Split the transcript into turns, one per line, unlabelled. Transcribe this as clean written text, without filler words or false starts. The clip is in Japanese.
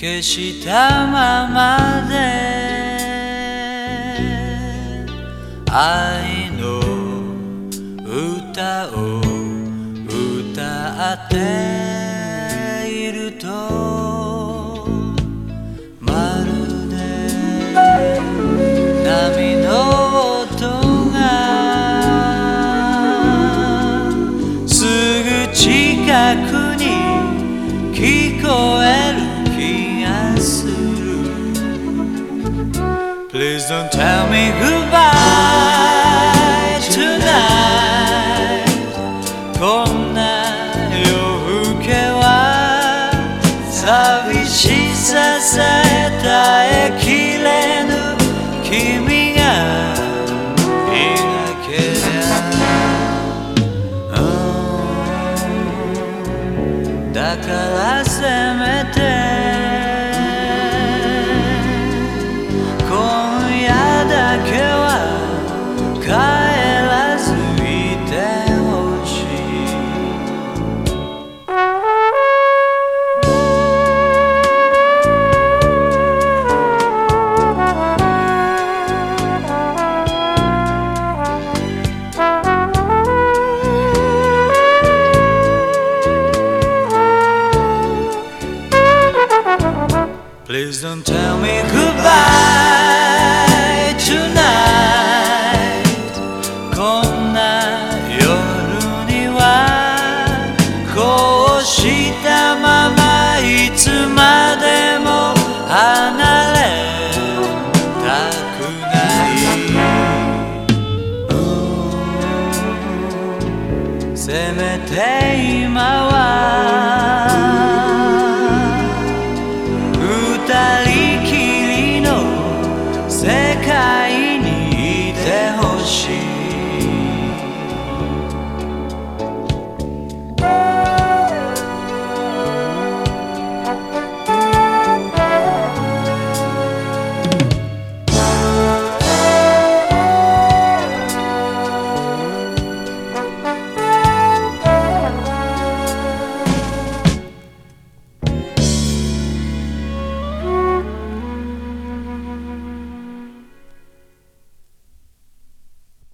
消したままで愛の歌を歌っているとまるで波の音がすぐ近くに聞こえる気がする Please don't tell me goodbye tonight こんな夜更けは寂しささえ耐えきれぬ君がいなけりゃだからせめて今夜だけは帰らずいてほしいPlease don't tell me goodbye tonight こんな夜にはこうしたままいつまでも離れたくないせめて今は